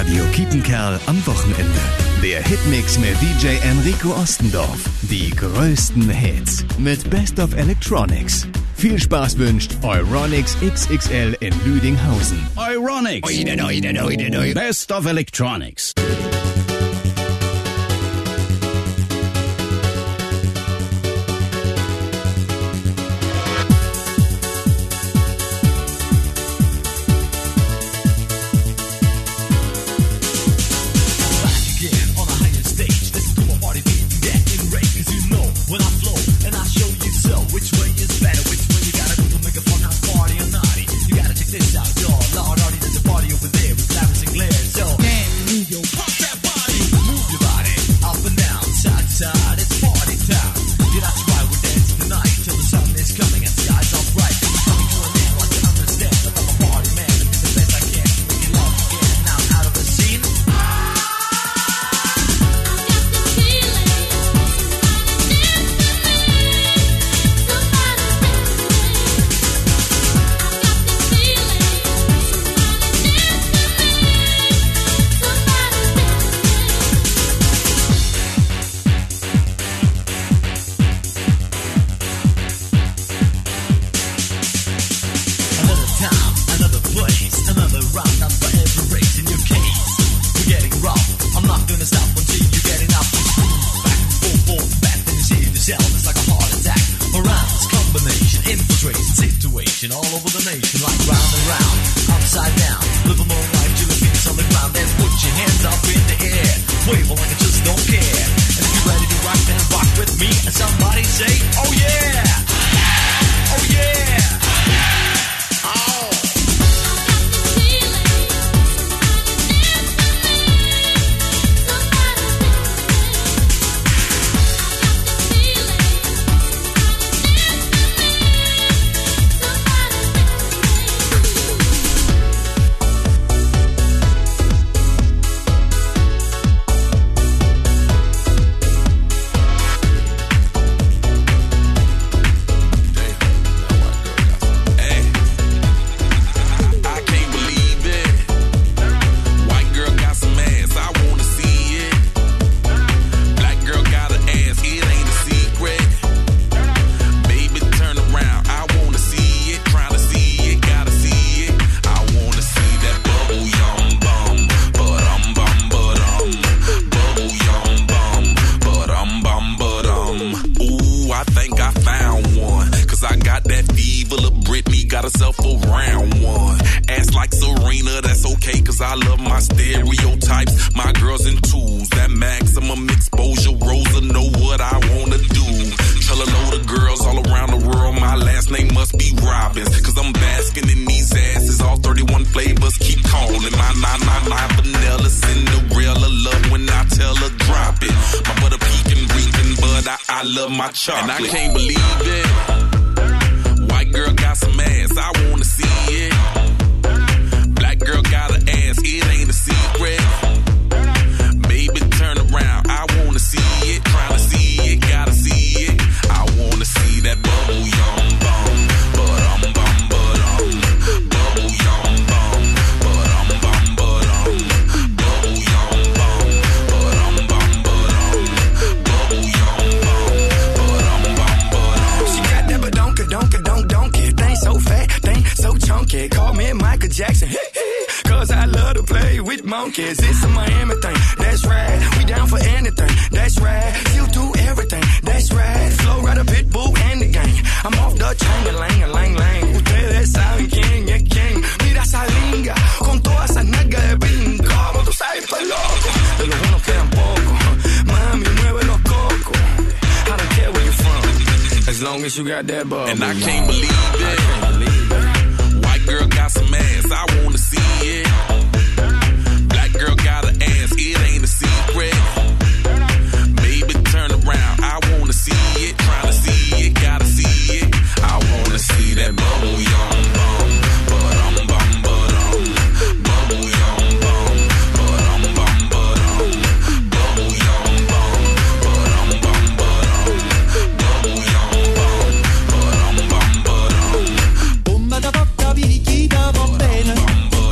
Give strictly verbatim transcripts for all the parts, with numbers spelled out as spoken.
Radio Kiepenkerl am Wochenende. Der Hitmix mit D J Enrico Ostendorf. Die größten Hits mit Best of Electronics. Viel Spaß wünscht Euronics X X L in Lüdinghausen. Euronics. Oide, oide, oide, oide. Best of Electronics. And I can't believe it. White girl got some ass, I wanna see it. Black girl got an ass, it ain't a secret. Baby, turn around, I wanna see it. Tryna see it, gotta see it. I wanna see that bubble yum bum. But um bum but um bubble yum bum. But um bum but um bubble yum bum. But um bum but um bubble yum bum. Donka, donk, donkey. Thing so fat, thing so chunky. Call me Michael Jackson. Cause I love to play with monkeys. It's a Miami thing, that's right. We down for anything, that's right. You do everything, that's right. Flow right a pitbull and the gang. I'm off the chain, lang, lang, lang. Ustedes saben quién es quién. Mira esa linga, con todas esas nalgas de bingo. Como tú sabes, pues loco. De los buenos quedan pocos. Mami, mueve los cocos. I don't care where you're from. As long as you got that bubble. And I can't believe it. I can't believe it. White girl got some ass, I wanna see it. Black girl got an ass, it ain't a secret. Baby, turn around, I wanna see it. Tryna see it, gotta see it. I wanna see that bubble yum bum. But um bum but um bubble yum bum. But um bum but um bubble yum bum. But um bum but um bubble yum bum. But um bum but um Bomba da porta picchita va bene.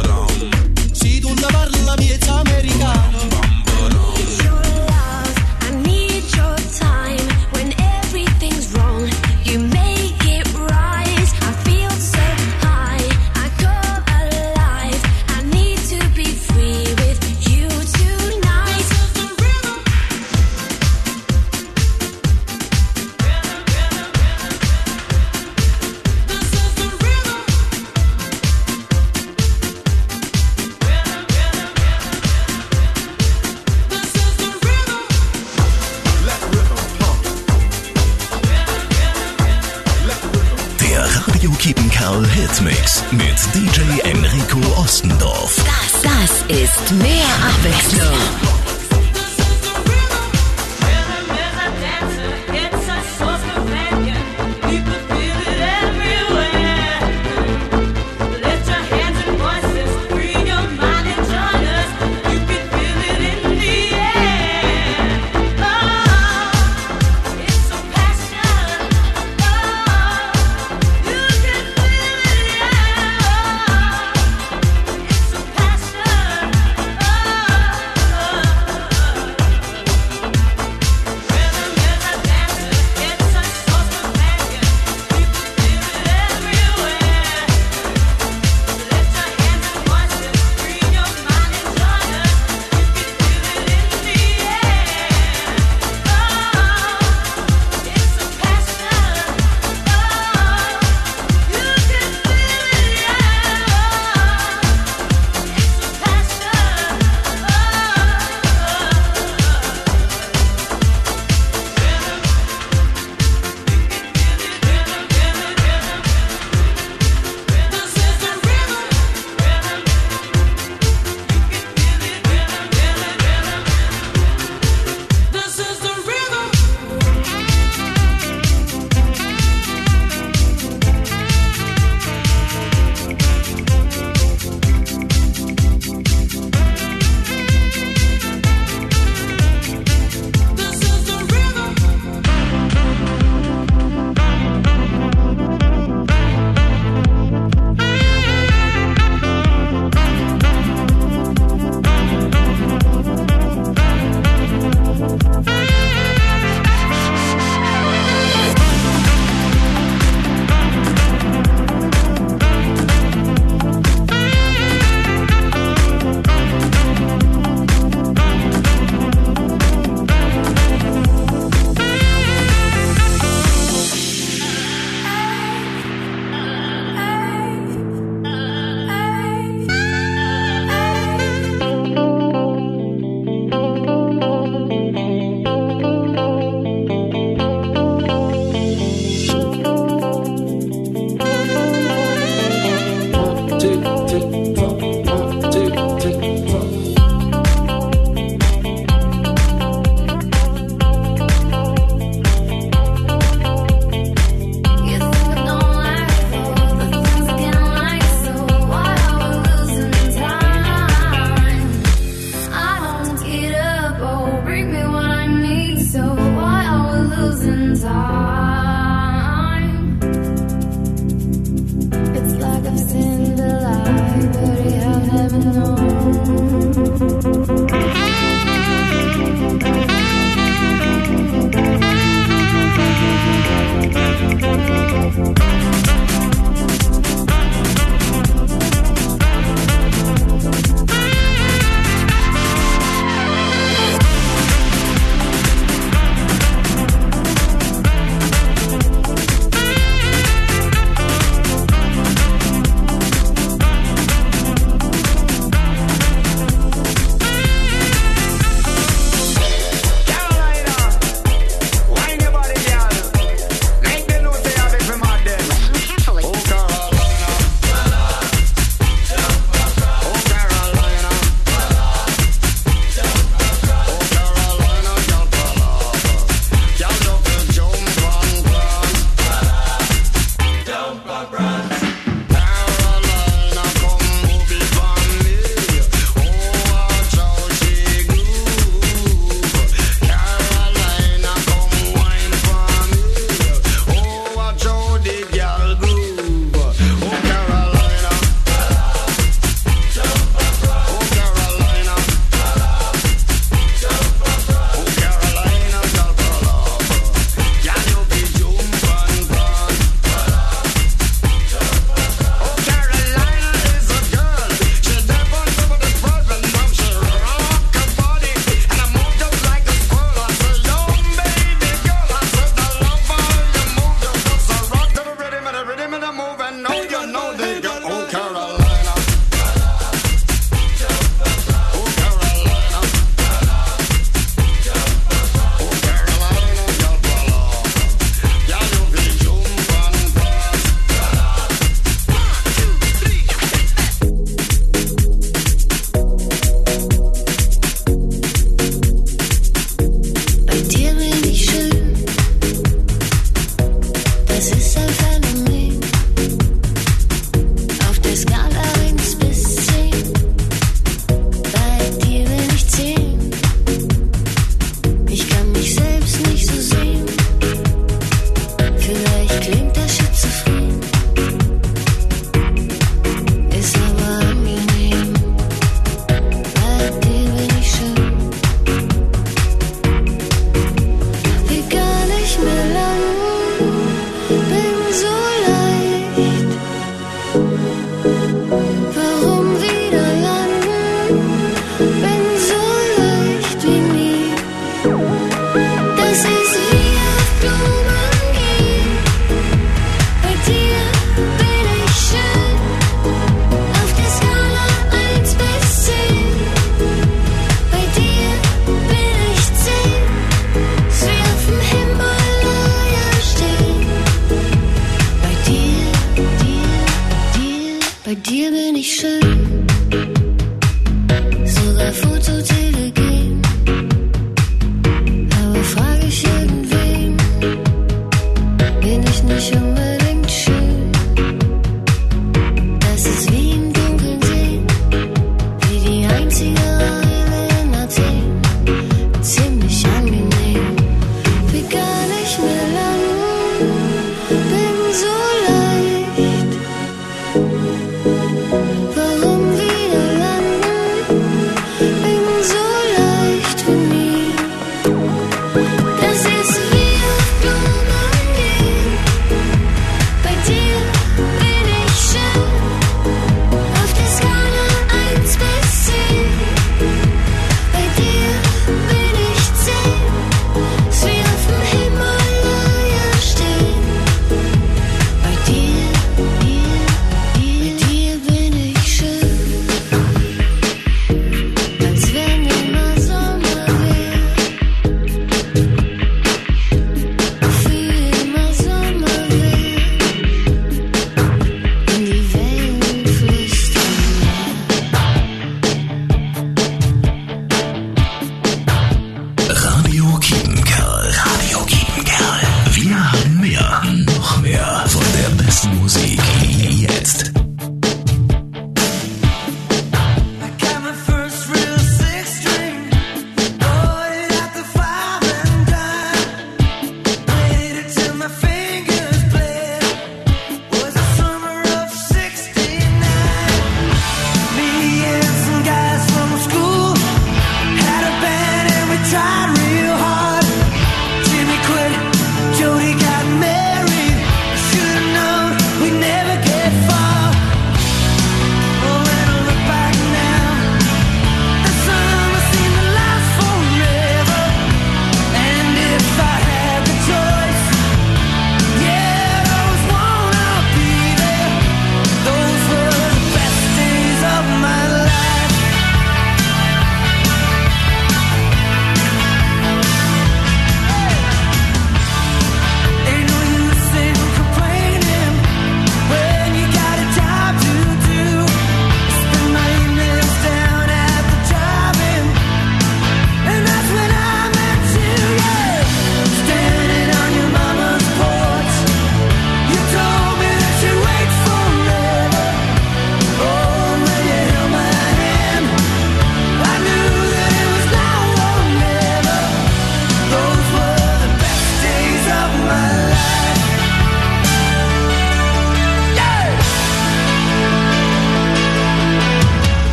Hitmix mit D J Enrico Ostendorf. Das, das ist mehr Abwechslung. Oh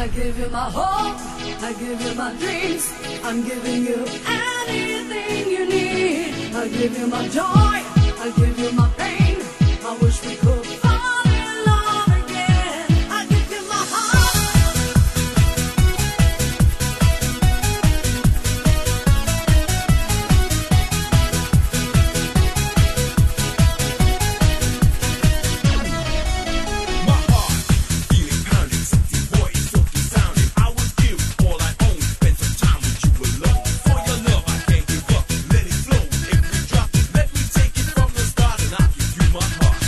I give you my hope, I give you my dreams, I'm giving you anything you need. I give you my joy, I give you my pain, I wish we could fall in love again. I give you my heart. My heart, feeling pounding, sexy voice, softly sounding. I was you, all I own. Spend some time with you alone. For your love, I can't give up. Let it flow. If we drop, let me take it from the start, and I'll give you my heart.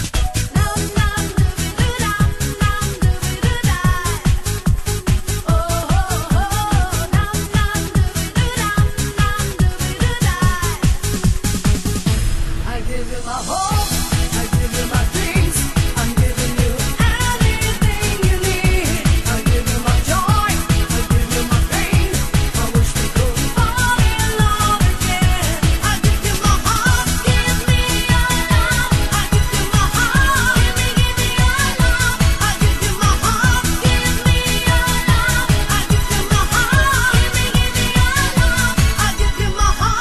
I give you my hope, I give you my dreams, I'm giving you anything you need. I give you my joy, I give you my pain, I wish we could fall in love again. I give you my heart, give me your love. I give you my heart, give me, give me your love. I give you my heart, give me your love. I give you my heart, give me, give me your love. I give you my heart.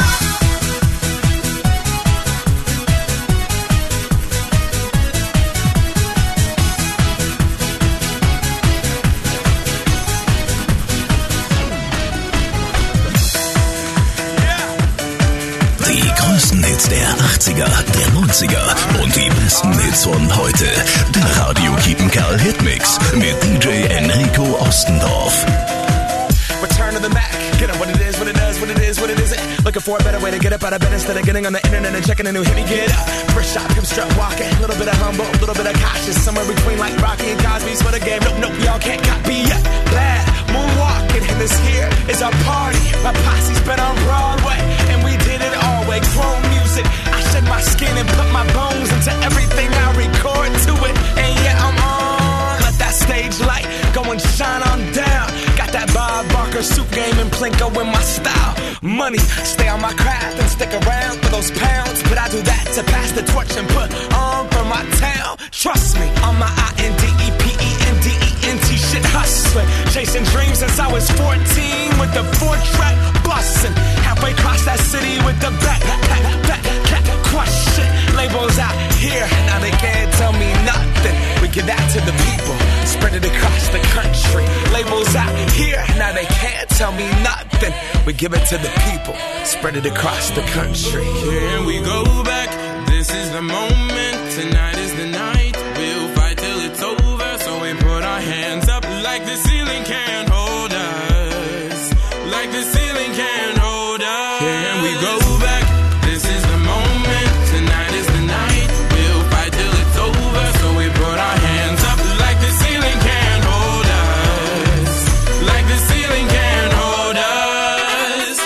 Die größten Hits der achtziger, der neunziger und die besten Hits von heute. Der Radio Kiepenkerl Hitmix mit D J Enrico Ostendorf. Return to the Mac. Get up what it is, what it does, what it is, what it isn't. Looking for a better way to get up out of bed instead of getting on the internet and checking a new hit. Me get up, first shot, come strut walking. A little bit of humble, a little bit of cautious. Somewhere between like Rocky and Cosby's for the game. Nope, nope, y'all can't copy yet. Glad moonwalking, and this here is our party. My posse's been on Broadway, and we did it all way. Chrome music, I shed my skin and put my bones into everything I record to it. And yeah, I'm on. Let that stage light go and shine on down. Got that Bob Barker suit game and Plinko in my style. Money, stay on my craft and stick around for those pounds. But I do that to pass the torch and put on for my town. Trust me, on my I N D E P E N D E N T shit hustling. Chasing dreams since I was fourteen with the four track bustin'. Halfway across that city with the back, back, back, back, crush shit. Labels out here, now they can't tell me nothing. We give that to the people, spread it across the country. Labels out here, now they can't tell me nothing. We give it to the people, spread it across the country. Here we go back. This is the moment. Tonight is the night. We'll fight till it's over. So we put our hands up like the ceiling can't hold us. Like the ceiling can't hold us. Here we go back. This is the moment. Tonight is the night. We'll fight till it's over. So we put our hands up like the ceiling can't hold us. Like the ceiling can't hold us.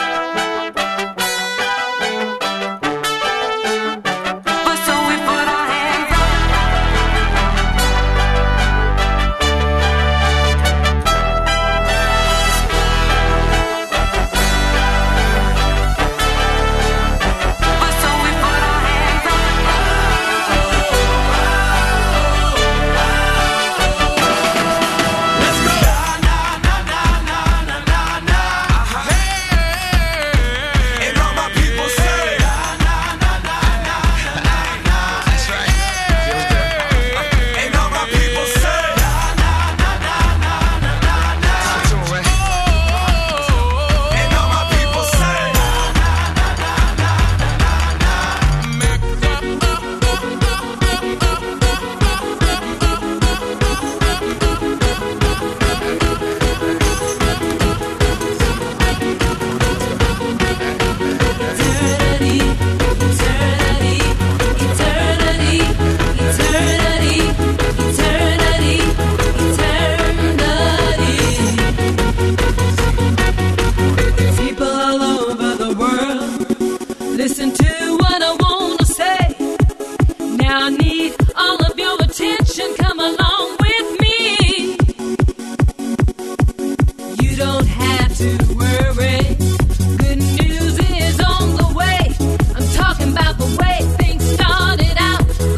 So we put our hands up.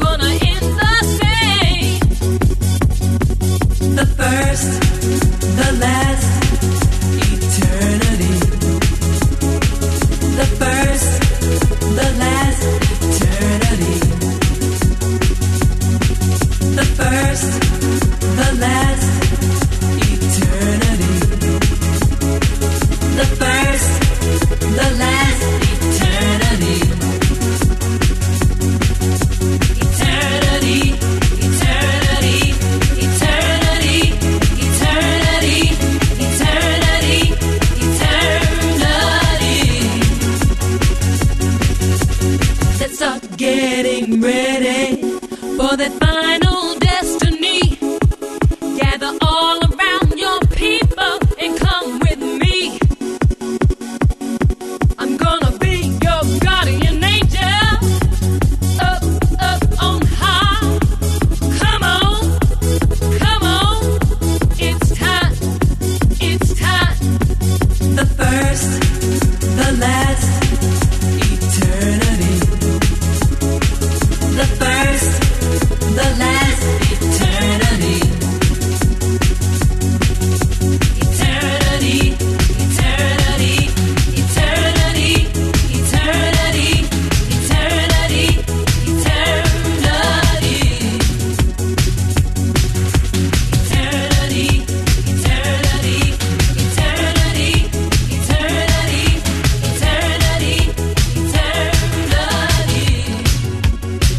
The first, the first, the last, eternity. The first, the last, eternity. Eternity, eternity, eternity, eternity, eternity, eternity. Let's start getting ready for that final destiny. Gather all around your people and come with me. I'm gonna be your guardian angel. Up, up on high. Come on, come on. It's time, it's time. The first, the last, eternity. The first, the last, eternity. Eternity, eternity, eternity, eternity, eternity, eternity. Eternity, eternity, eternity, eternity, eternity, eternity.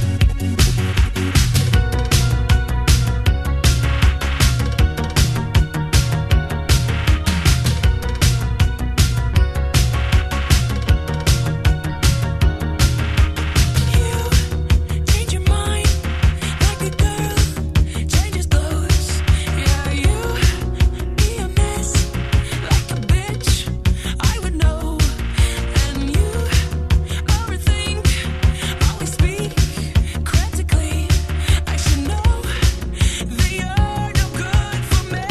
Change your mind like a girl changes clothes. Yeah, you be a mess like a bitch. I would know, and you overthink, always speak critically. I should know that you're no good for me.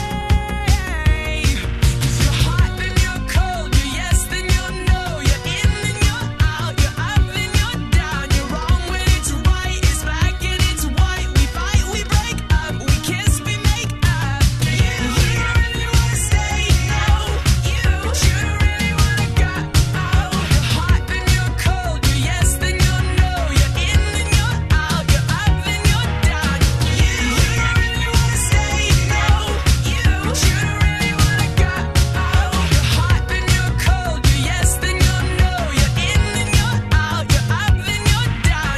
'Cause you're hot, then you're cold. You're yes, then you're no. You're in, then you're out. You're up, then you're down. You're wrong when it's right. It's black and it's white. We fight, we break up. We kiss, we make up. You, you really wanna stay? No, you, you really wanna go? You're hot, then you're cold. You're yes, then you're no. You're in, then you're out. You're up, then you're down. You, you really wanna stay? No, you, you really wanna go? You're hot, then you're cold. You're yes, then you're no. You're in, then you're out. You're up, then you're down.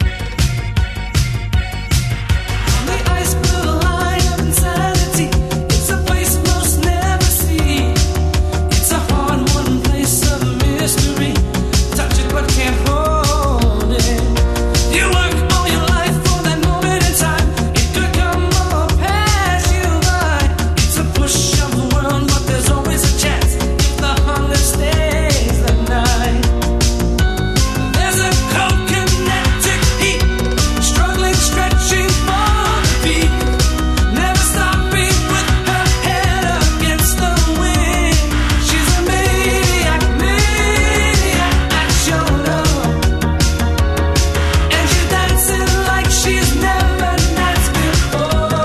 The ice blue line of insanity. It's a place most never see. It's a hard-won place of mystery. Touch it but can't hold it. You work all your life for that moment in time. It could come or pass you by. It's a push of the world, but there's always a chance if the hunger stays the night. There's a cold kinetic heat, struggling, stretching for the peak. Never stopping with her head against the wind. She's a maniac, maniac at your love. And she's dancing like she's never danced before.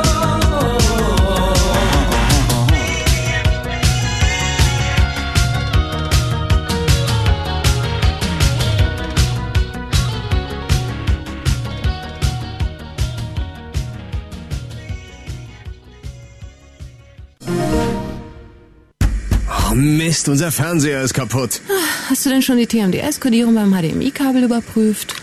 Oh Mist, unser Fernseher ist kaputt. Hast du denn schon die T M D S-Kodierung beim H D M I-Kabel überprüft?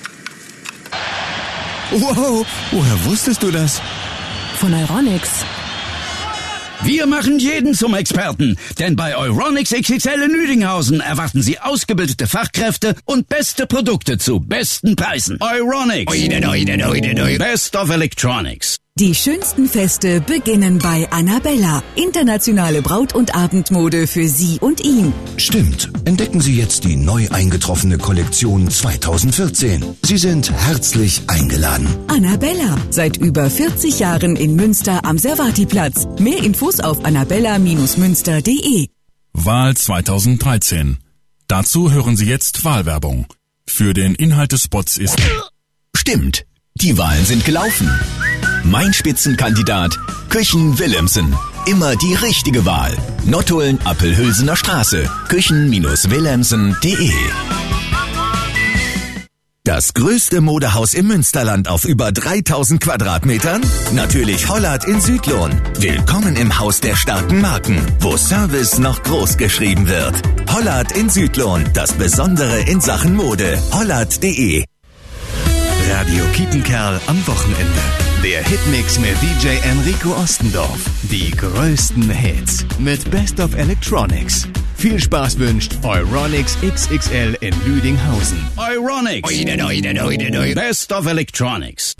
Wow, woher wusstest du das? Von Euronics. Wir machen jeden zum Experten, denn bei Euronics X X L in Lüdinghausen erwarten Sie ausgebildete Fachkräfte und beste Produkte zu besten Preisen. Euronics. Best of Electronics. Die schönsten Feste beginnen bei Annabella. Internationale Braut- und Abendmode für Sie und ihn. Stimmt. Entdecken Sie jetzt die neu eingetroffene Kollektion zweitausendvierzehn. Sie sind herzlich eingeladen. Annabella. Seit über vierzig Jahren in Münster am Servatiplatz. Mehr Infos auf annabella Bindestrich münster punkt de. Wahl zweitausenddreizehn. Dazu hören Sie jetzt Wahlwerbung. Für den Inhalt des Spots ist... Stimmt. Die Wahlen sind gelaufen. Mein Spitzenkandidat, Küchen Willemsen. Immer die richtige Wahl. Nottuln, Appelhülsener Straße. Küchen Bindestrich willemsen punkt de. Das größte Modehaus im Münsterland auf über dreitausend Quadratmetern? Natürlich Hollard in Südlohn. Willkommen im Haus der starken Marken, wo Service noch groß geschrieben wird. Hollard in Südlohn, das Besondere in Sachen Mode. hollard punkt de. Radio Kiepenkerl am Wochenende. Der Hitmix mit D J Enrico Ostendorf. Die größten Hits mit Best of Electronics. Viel Spaß wünscht Euronics X X L in Lüdinghausen. Euronics. Oide, oide, oide, oide. Best of Electronics.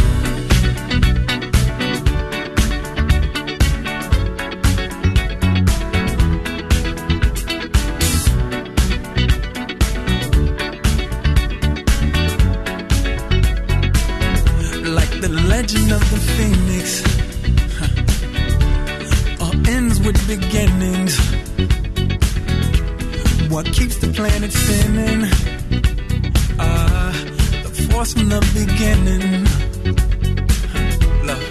Like the legend of the phoenix, huh. All ends with beginnings. What keeps the planet spinning? Ah, uh, the force from the beginning. Huh. Love.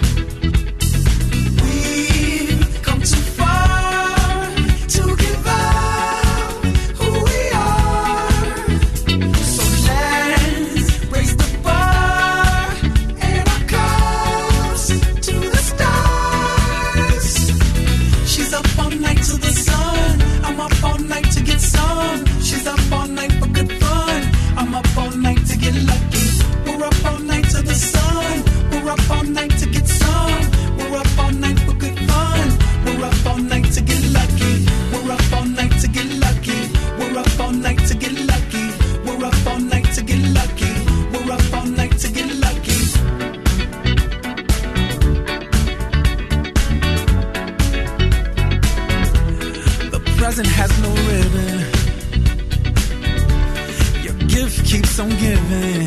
We've come too far to give up who we are. So let's raise the bar and our cups to the stars. She's up all night to the sun. I'm up all night to get some. She's up all night for good fun. I'm up all night to get lucky. We're up all night to the sun. We're up all night to get some. We're up all night for good fun. We're up all night to get lucky. We're up all night to get lucky. We're up all night to get lucky. We're up all night to get lucky. We're up all night to get lucky. The present has no ribbon. Your gift keeps on giving.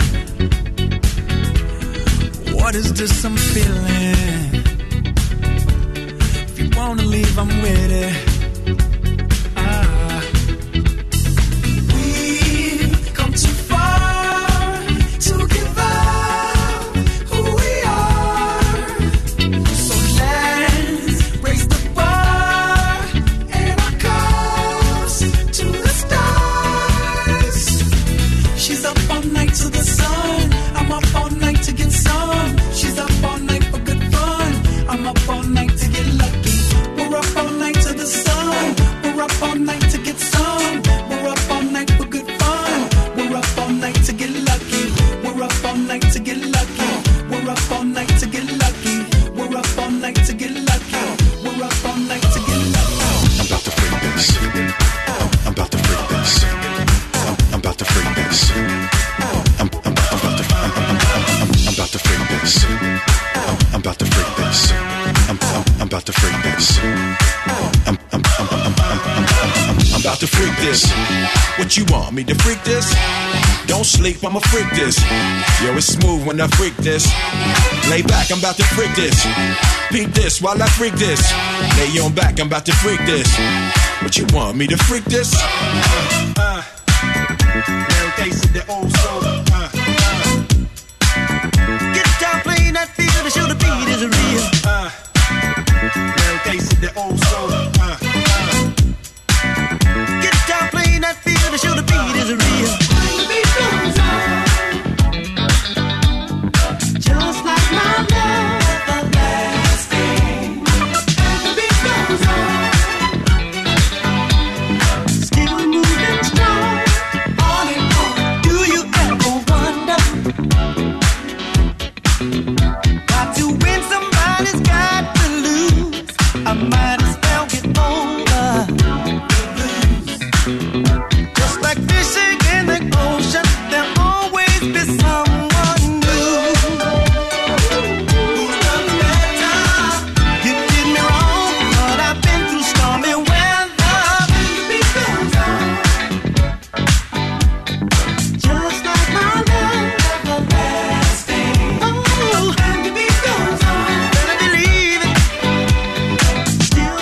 What is this I'm feeling? If you wanna leave, I'm with it. Ah. We've come too far to give up who we are. So let's raise the bar and our cups to the stars. She's up all night to the sun. I'm up all night to get some. She's up all night for good fun. I'm up all night to get lucky. We're up all night to the sun. We're up all night to get some. We're up all night for good fun. We're up all night to get lucky. We're up all night to get lucky. We're up all night to get lucky. We're up all night to get lucky. We're up all night to get lucky. I'm about to freak this. I'm about to freak this. I'm about to freak this. I'm, I'm, I'm about to I'm, I'm, I'm, I'm about to freak this. I'm about to freak this. I'm, I'm, I'm about to freak this. I'm, I'm, I'm, I'm, I'm, I'm, I'm, I'm about to freak this. What you want me to freak this? Don't sleep, I'ma freak this. Yo, it's smooth when I freak this. Lay back, I'm about to freak this. Peep this while I freak this. Lay on back, I'm about to freak this. What you want me to freak this? Uh, now they see the old soul. Uh, uh. Get down, playing that feel to show the beat is real. Uh, now they see the old soul. Uh, uh. Get down, playing that feel to show the beat is real. Just like my love, everlasting. The beat goes on. Still moving strong. On and on. Do you ever wonder? Got to win, somebody's got to lose. I might as well get over the blues. Just like fishing in the ocean, there'll always be someone new. Who's done better? You did me wrong, but I've been through stormy weather. The beat goes on. Just like my love, everlasting. Oh, and the beat goes on. Better believe it. Still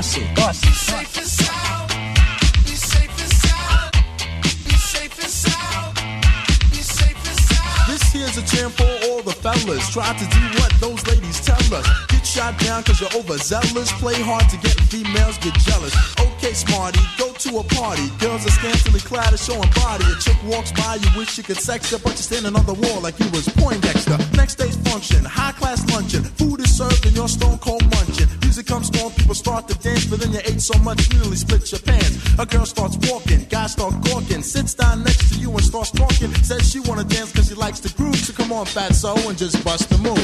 Bust it, bust it. Safe and sound. Be safe and sound. Be safe and sound. Be safe and sound. This here's a jam for all the fellas. Try to do what those ladies tell us. Get shot down cause you're overzealous. Play hard to get females get jealous. Okay, smarty, go to a party. Girls are scantily clad and showing body. A chick walks by, you wish you could sex her, but you're standing on the wall like you was Poindexter. Next day's function, high class luncheon. Food is served and you're stone cold munching. Music comes on, people start to dance, but then you ate so much you nearly split your pants. A girl starts walking, guys start gawking, sits down next to you and starts talking. Says she wanna dance cause she likes the groove, so come on fatso and just bust the move.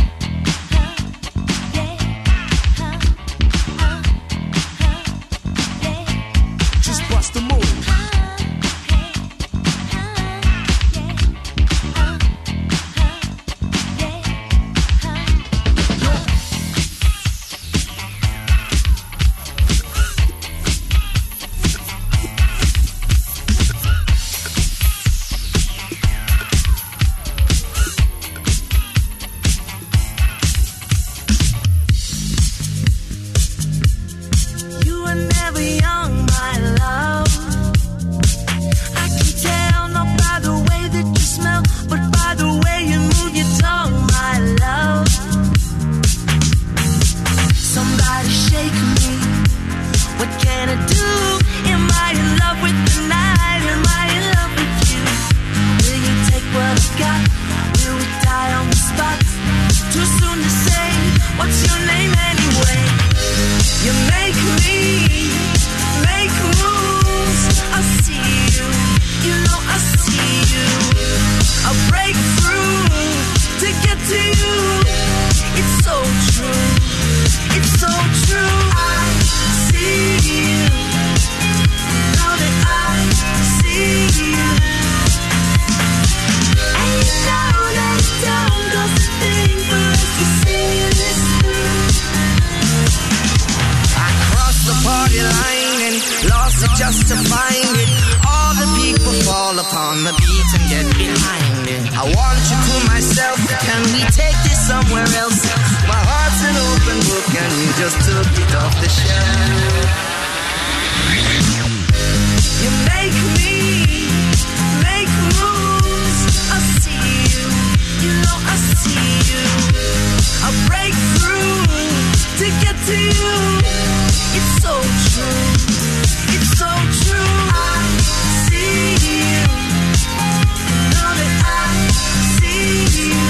Just bust the move. You were never young, my love. I can tell not by the way that you smell, but by the way you move your tongue, my love. Somebody shake me. What can I do? Am I in love with the night? Am I in love with you? Will you take what I've got? Will we die on the spot? Too soon to say. What's your name anyway? You make me make moves. I see you, you know I see you. I break through to get to you. It's so true, it's so true. I see you, know that I see you. And you know that it don't cost a thing for us to see this through. I crossed the party line and lost it just to find it. All the people fall upon the beat and get behind it. I want you to myself. Can we take this somewhere else? My heart's an open book and you just took it off the shelf. You make me make moves. I see you, you know I see you. I break through to get to you. It's so true, it's so true. I see you, know that I see you.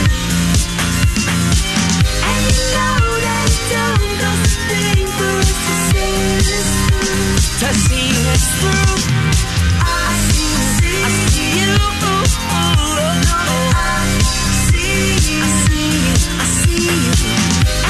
And you know that it don't cost a thing for us to see this through. To see this through. I see, I see you. Know that I see you, I see you, I see you.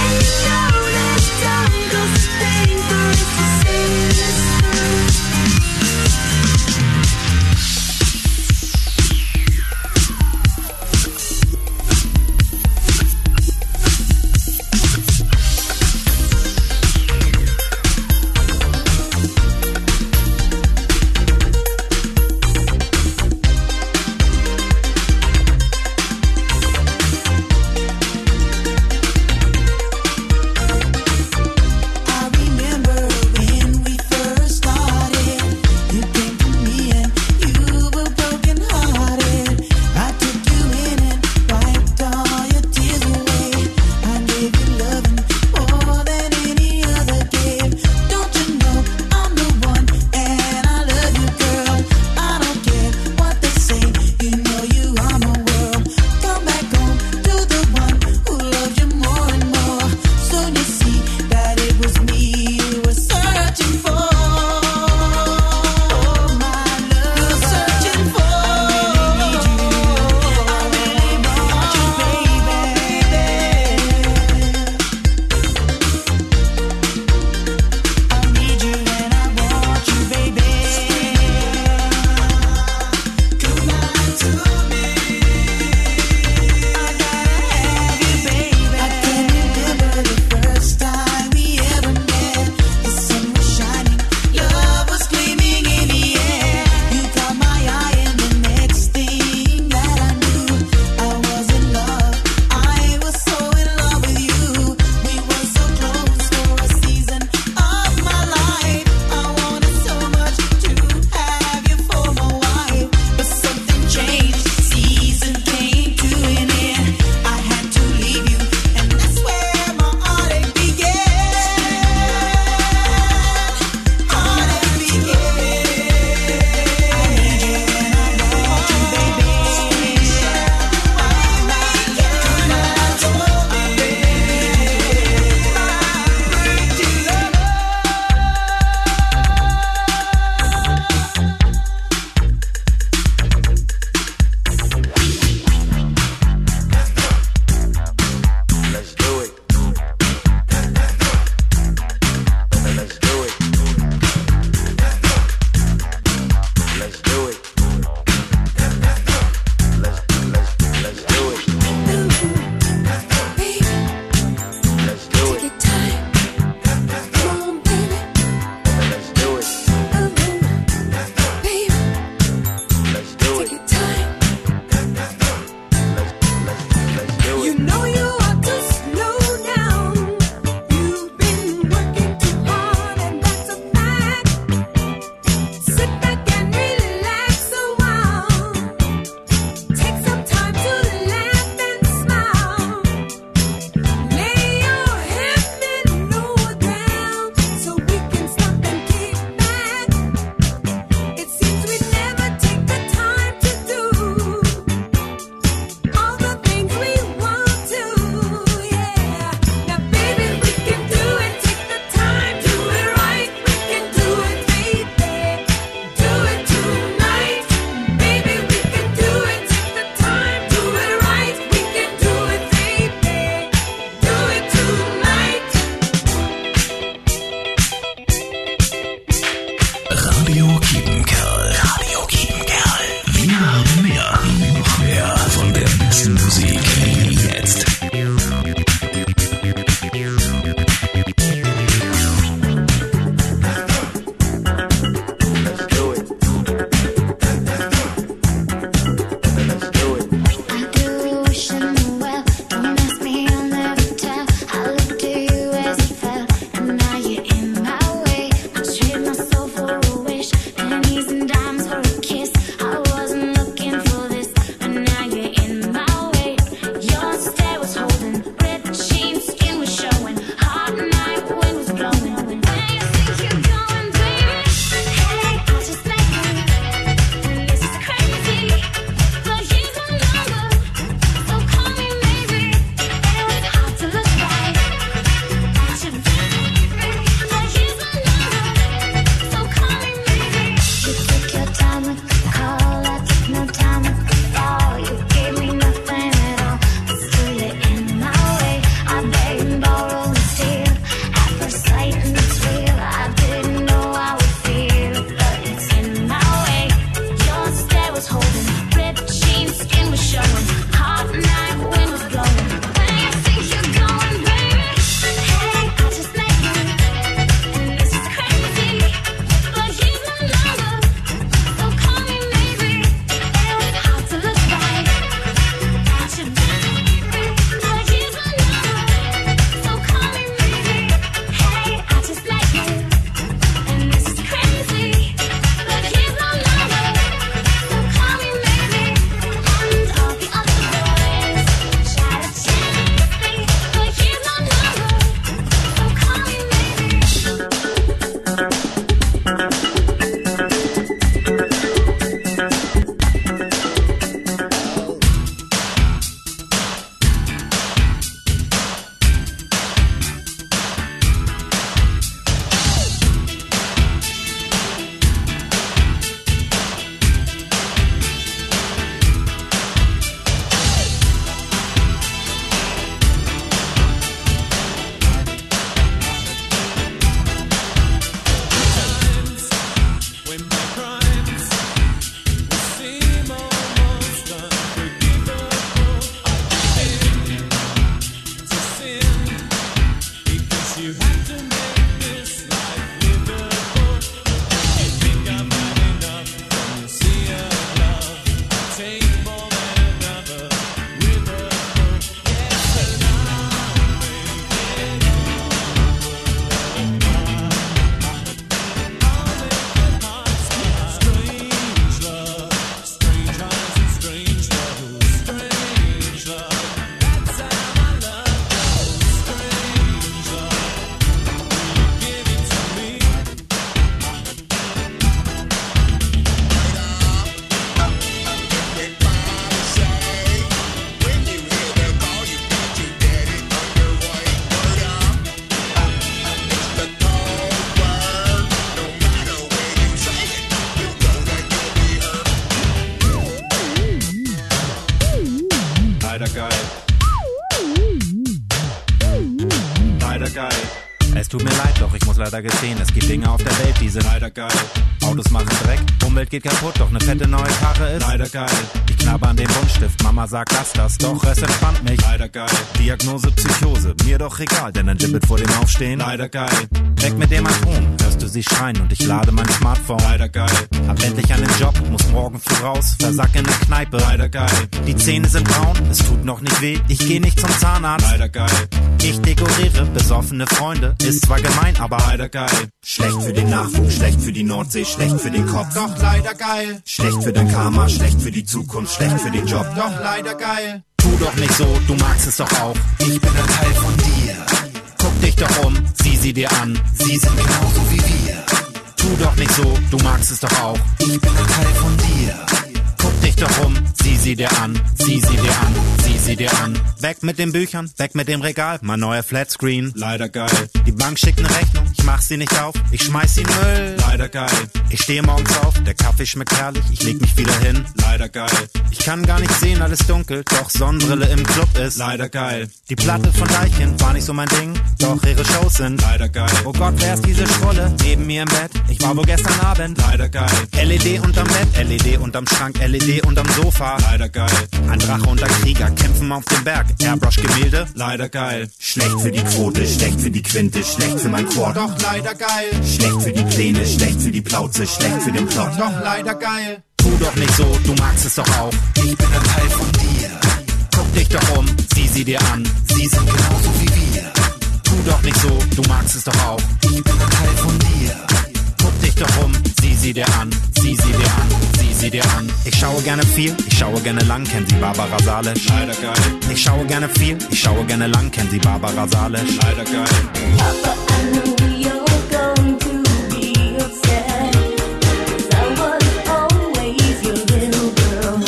geil. Es tut mir leid, doch ich muss leider gestehen, es gibt Dinge auf der Welt, die sind leider geil. Autos machen Dreck, Umwelt geht kaputt, doch ne fette neue Karre ist leider geil. Ich knabber an den Buntstift, Mama sagt lass das, doch es entspannt mich. Leider geil. Diagnose Psychose, mir doch egal, denn ein Gibbet vor dem Aufstehen. Leider geil. Weg mit dem Atom, hörst du sie schreien und ich lade mein Smartphone. Leider geil. Hab endlich einen Job, muss morgen früh raus, versack in der Kneipe. Leider geil. Die Zähne sind braun, es tut noch nicht weh, ich geh nicht zum Zahnarzt. Leider geil. Ich dekoriere besoffene Freunde, ist zwar gemein, aber leider geil. Schlecht für den Nachwuchs, schlecht für die Nordsee, schlecht für den Kopf, doch leider geil. Schlecht für dein Karma, schlecht für die Zukunft, schlecht für den Job, doch leider geil. Tu doch nicht so, du magst es doch auch. Ich bin ein Teil von dir. Guck dich doch um, sieh sie dir an. Sie sind genauso wie wir. Tu doch nicht so, du magst es doch auch. Ich bin ein Teil von dir. Guck dich doch um, sieh sie dir an, sieh sie dir an, sieh sie dir an. Weg mit den Büchern, weg mit dem Regal, mein neuer Flatscreen, leider geil. Die Bank schickt ne Rechnung, ich mach sie nicht auf, ich schmeiß sie in Müll, leider geil. Ich stehe morgens auf, der Kaffee schmeckt herrlich, ich leg mich wieder hin, leider geil. Ich kann gar nicht sehen, alles dunkel, doch Sonnenbrille im Club ist, leider geil. Die Platte von Deichkind war nicht so mein Ding, doch ihre Shows sind, leider geil. Oh Gott, wer ist diese Schrulle, neben mir im Bett, ich war wohl gestern Abend, leider geil. L E D unterm Bett, L E D unterm Schrank, L E D unterm Sofa, leider geil. Ein Drache und ein Krieger kämpfen auf dem Berg, Airbrush-Gemälde, leider geil. Schlecht für die Quote, schlecht für die Quinte, schlecht für mein Quad, doch leider geil. Schlecht für die Pläne, schlecht für die Plauze, schlecht für den Plot, doch leider geil. Tu doch nicht so, du magst es doch auch. Ich bin ein Teil von dir. Guck dich doch um, sieh sie dir an. Sie sind genauso wie wir. Tu doch nicht so, du magst es doch auch. Ich bin ein Teil von dir. Guck dich doch um, sieh sie dir an, sieh sie dir an, sieh sie dir an. Ich schaue gerne viel, ich schaue gerne lang, kennen Sie Barbara Salisch? Leider geil. Ich schaue gerne viel, ich schaue gerne lang, kennen Sie Barbara Salisch? Leider geil. Papa, I know you're going to be upset. 'Cause I was always your little girl.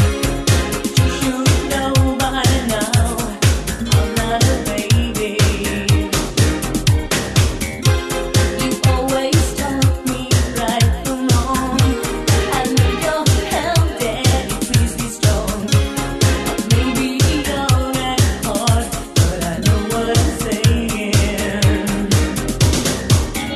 You should know by now I'm not a baby. You always taught me right from wrong. I know you're held, Daddy, please be strong. Maybe young at heart, but I know what I'm saying.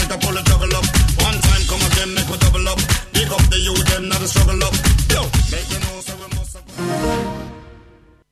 make her pull it